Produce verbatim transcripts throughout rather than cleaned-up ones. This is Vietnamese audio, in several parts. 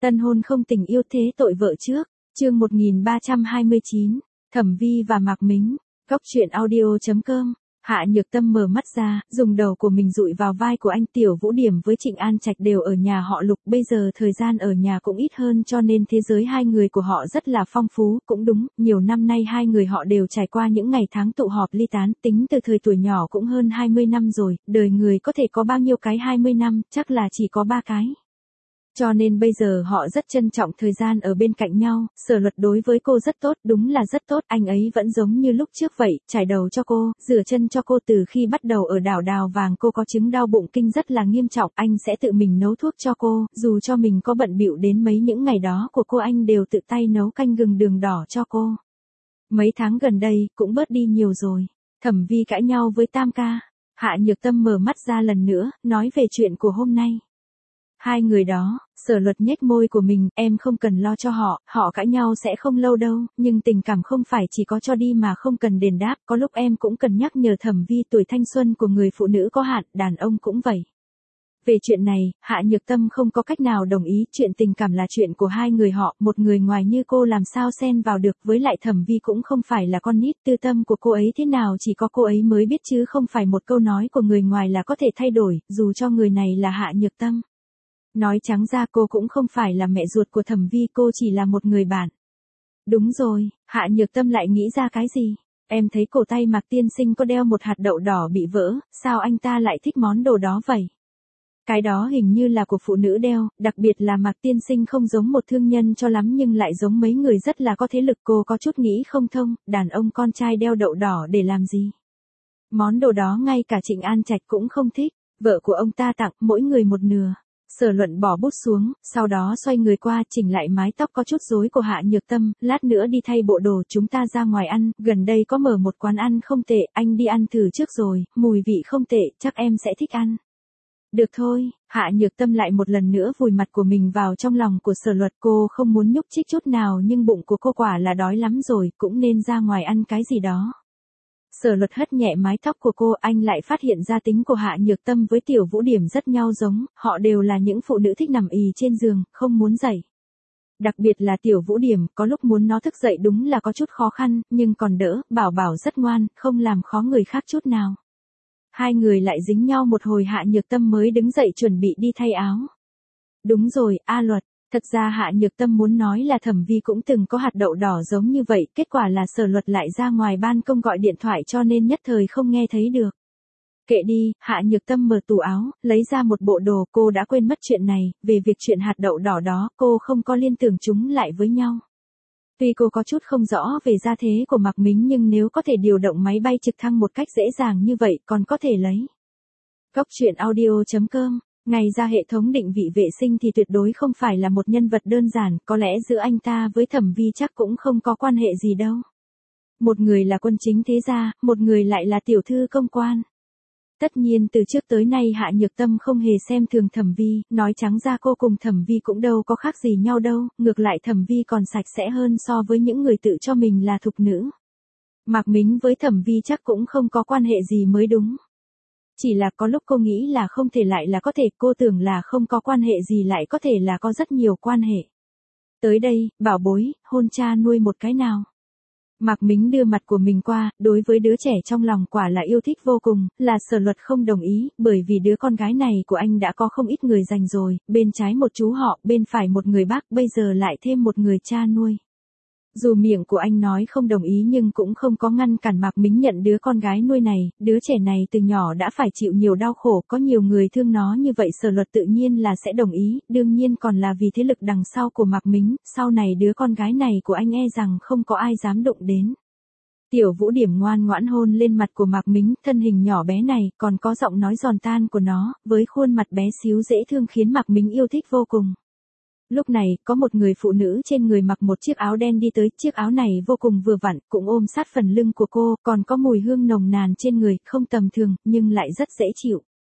Tân hôn không tình yêu thế tội vợ trước, chương một nghìn ba trăm hai mươi chín, Thẩm Vi và Mạc Mính, góc truyện audio chấm com. Hạ Nhược Tâm mở mắt ra, dùng đầu của mình dụi vào vai của anh. Tiểu Vũ Điểm với Trịnh An Trạch đều ở nhà họ Lục, bây giờ thời gian ở nhà cũng ít hơn cho nên thế giới hai người của họ rất là phong phú, cũng đúng, nhiều năm nay hai người họ đều trải qua những ngày tháng tụ họp ly tán, tính từ thời tuổi nhỏ cũng hơn hai mươi năm rồi, đời người có thể có bao nhiêu cái hai mươi năm, chắc là chỉ có ba cái. Cho nên bây giờ họ rất trân trọng thời gian ở bên cạnh nhau. Sở Luật đối với cô rất tốt, đúng là rất tốt, anh ấy vẫn giống như lúc trước vậy, trải đầu cho cô, rửa chân cho cô. Từ khi bắt đầu ở đảo Đào Vàng cô có chứng đau bụng kinh rất là nghiêm trọng, anh sẽ tự mình nấu thuốc cho cô, dù cho mình có bận bịu đến mấy những ngày đó của cô anh đều tự tay nấu canh gừng đường đỏ cho cô. Mấy tháng gần đây, cũng bớt đi nhiều rồi. Thẩm Vi cãi nhau với Tam ca. Hạ Nhược Tâm mở mắt ra lần nữa, nói về chuyện của hôm nay. Hai người đó, Sở Luật nhếch môi của mình, em không cần lo cho họ, họ cãi nhau sẽ không lâu đâu, nhưng tình cảm không phải chỉ có cho đi mà không cần đền đáp, có lúc em cũng cần nhắc nhở Thẩm Vi tuổi thanh xuân của người phụ nữ có hạn, đàn ông cũng vậy. Về chuyện này, Hạ Nhược Tâm không có cách nào đồng ý, chuyện tình cảm là chuyện của hai người họ, một người ngoài như cô làm sao xen vào được, với lại Thẩm Vi cũng không phải là con nít, tư tâm của cô ấy thế nào chỉ có cô ấy mới biết chứ không phải một câu nói của người ngoài là có thể thay đổi, dù cho người này là Hạ Nhược Tâm. Nói trắng ra cô cũng không phải là mẹ ruột của Thẩm Vi, cô chỉ là một người bạn. Đúng rồi, Hạ Nhược Tâm lại nghĩ ra cái gì? Em thấy cổ tay Mạc tiên sinh có đeo một hạt đậu đỏ bị vỡ, sao anh ta lại thích món đồ đó vậy? Cái đó hình như là của phụ nữ đeo, đặc biệt là Mạc tiên sinh không giống một thương nhân cho lắm nhưng lại giống mấy người rất là có thế lực. Cô có chút nghĩ không thông, đàn ông con trai đeo đậu đỏ để làm gì? Món đồ đó ngay cả Trịnh An Trạch cũng không thích, vợ của ông ta tặng mỗi người một nửa. Sở Luận bỏ bút xuống, sau đó xoay người qua, chỉnh lại mái tóc có chút rối của Hạ Nhược Tâm, lát nữa đi thay bộ đồ, chúng ta ra ngoài ăn, gần đây có mở một quán ăn không tệ, anh đi ăn thử trước rồi, mùi vị không tệ, chắc em sẽ thích ăn. Được thôi, Hạ Nhược Tâm lại một lần nữa vùi mặt của mình vào trong lòng của Sở Luật, cô không muốn nhúc nhích chút nào nhưng bụng của cô quả là đói lắm rồi, cũng nên ra ngoài ăn cái gì đó. Sở Luật hất nhẹ mái tóc của cô, anh lại phát hiện ra tính của Hạ Nhược Tâm với Tiểu Vũ Điểm rất nhau giống, họ đều là những phụ nữ thích nằm ì trên giường, không muốn dậy. Đặc biệt là Tiểu Vũ Điểm, có lúc muốn nó thức dậy đúng là có chút khó khăn, nhưng còn đỡ, Bảo Bảo rất ngoan, không làm khó người khác chút nào. Hai người lại dính nhau một hồi, Hạ Nhược Tâm mới đứng dậy chuẩn bị đi thay áo. Đúng rồi, A Luật. Thật ra Hạ Nhược Tâm muốn nói là Thẩm Vi cũng từng có hạt đậu đỏ giống như vậy, kết quả là Sở Luật lại ra ngoài ban công gọi điện thoại cho nên nhất thời không nghe thấy được. Kệ đi, Hạ Nhược Tâm mở tủ áo, lấy ra một bộ đồ, cô đã quên mất chuyện này, về việc chuyện hạt đậu đỏ đó, cô không có liên tưởng chúng lại với nhau. Tuy cô có chút không rõ về gia thế của Mạc Mính nhưng nếu có thể điều động máy bay trực thăng một cách dễ dàng như vậy còn có thể lấy. Góc truyện audio chấm com. Ngay ra hệ thống định vị vệ sinh thì tuyệt đối không phải là một nhân vật đơn giản, có lẽ giữa anh ta với Thẩm Vi chắc cũng không có quan hệ gì đâu. Một người là quân chính thế gia, một người lại là tiểu thư công quan. Tất nhiên từ trước tới nay Hạ Nhược Tâm không hề xem thường Thẩm Vi, nói trắng ra cô cùng Thẩm Vi cũng đâu có khác gì nhau đâu, ngược lại Thẩm Vi còn sạch sẽ hơn so với những người tự cho mình là thục nữ. Mạc Mính với Thẩm Vi chắc cũng không có quan hệ gì mới đúng. Chỉ là có lúc cô nghĩ là không thể lại là có thể, cô tưởng là không có quan hệ gì lại có thể là có rất nhiều quan hệ. Tới đây, bảo bối, hôn cha nuôi một cái nào. Mạc Mính đưa mặt của mình qua, đối với đứa trẻ trong lòng quả là yêu thích vô cùng, là Sở Luật không đồng ý, bởi vì đứa con gái này của anh đã có không ít người dành rồi, bên trái một chú họ, bên phải một người bác, bây giờ lại thêm một người cha nuôi. Dù miệng của anh nói không đồng ý nhưng cũng không có ngăn cản Mạc Mính nhận đứa con gái nuôi này, đứa trẻ này từ nhỏ đã phải chịu nhiều đau khổ, có nhiều người thương nó như vậy Sở Luật tự nhiên là sẽ đồng ý, đương nhiên còn là vì thế lực đằng sau của Mạc Mính, sau này đứa con gái này của anh e rằng không có ai dám đụng đến. Tiểu Vũ Điểm ngoan ngoãn hôn lên mặt của Mạc Mính, thân hình nhỏ bé này, còn có giọng nói giòn tan của nó, với khuôn mặt bé xíu dễ thương khiến Mạc Mính yêu thích vô cùng. Lúc này, có một người phụ nữ trên người mặc một chiếc áo đen đi tới, chiếc áo này vô cùng vừa vặn, cũng ôm sát phần lưng của cô, còn có mùi hương nồng nàn trên người, không tầm thường, nhưng lại rất dễ chịu.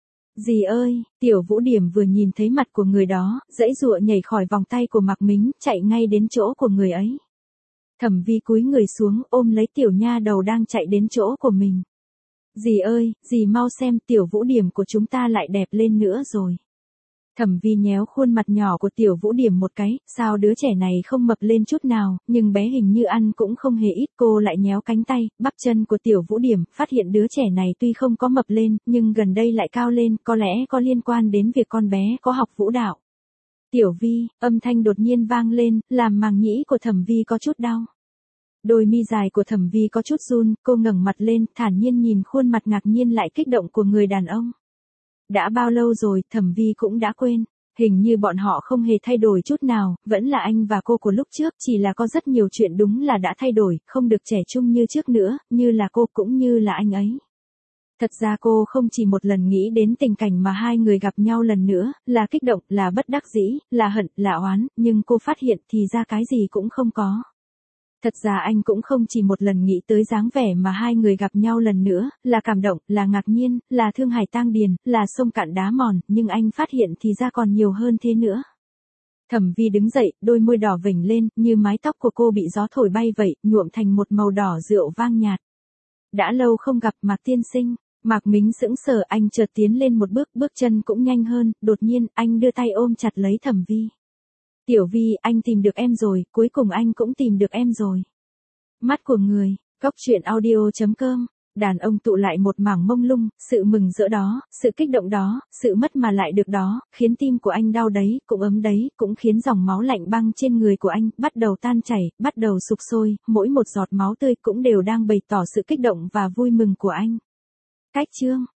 Dì ơi, Tiểu Vũ Điểm vừa nhìn thấy mặt của người đó, giãy giụa nhảy khỏi vòng tay của Mạc Mính, chạy ngay đến chỗ của người ấy. Thẩm Vi cúi người xuống, ôm lấy tiểu nha đầu đang chạy đến chỗ của mình. Dì ơi, dì mau xem, Tiểu Vũ Điểm của chúng ta lại đẹp lên nữa rồi. Thẩm Vi nhéo khuôn mặt nhỏ của Tiểu Vũ Điểm một cái, sao đứa trẻ này không mập lên chút nào, nhưng bé hình như ăn cũng không hề ít. Cô lại nhéo cánh tay, bắp chân của Tiểu Vũ Điểm, phát hiện đứa trẻ này tuy không có mập lên, nhưng gần đây lại cao lên, có lẽ có liên quan đến việc con bé có học vũ đạo. Tiểu Vi, âm thanh đột nhiên vang lên, làm màng nhĩ của Thẩm Vi có chút đau. Đôi mi dài của Thẩm Vi có chút run, cô ngẩng mặt lên, thản nhiên nhìn khuôn mặt ngạc nhiên lại kích động của người đàn ông. Đã bao lâu rồi, Thẩm Vi cũng đã quên. Hình như bọn họ không hề thay đổi chút nào, vẫn là anh và cô của lúc trước, chỉ là có rất nhiều chuyện đúng là đã thay đổi, không được trẻ trung như trước nữa, như là cô cũng như là anh ấy. Thật ra cô không chỉ một lần nghĩ đến tình cảnh mà hai người gặp nhau lần nữa, là kích động, là bất đắc dĩ, là hận, là oán, nhưng cô phát hiện thì ra cái gì cũng không có. Thật ra anh cũng không chỉ một lần nghĩ tới dáng vẻ mà hai người gặp nhau lần nữa, là cảm động, là ngạc nhiên, là thương hải tang điền, là sông cạn đá mòn, nhưng anh phát hiện thì ra còn nhiều hơn thế nữa. Thẩm Vi đứng dậy, đôi môi đỏ vểnh lên, như mái tóc của cô bị gió thổi bay vậy, nhuộm thành một màu đỏ rượu vang nhạt. Đã lâu không gặp, Mạc tiên sinh. Mạc Mính sững sờ, anh chợt tiến lên một bước, bước chân cũng nhanh hơn, đột nhiên, anh đưa tay ôm chặt lấy Thẩm Vi. Tiểu Vi, anh tìm được em rồi, cuối cùng anh cũng tìm được em rồi. Mắt của người, Cóc truyện audio chấm com, đàn ông tụ lại một mảng mông lung, sự mừng rỡ đó, sự kích động đó, sự mất mà lại được đó, khiến tim của anh đau đấy, cũng ấm đấy, cũng khiến dòng máu lạnh băng trên người của anh bắt đầu tan chảy, bắt đầu sục sôi, mỗi một giọt máu tươi cũng đều đang bày tỏ sự kích động và vui mừng của anh. Cách chương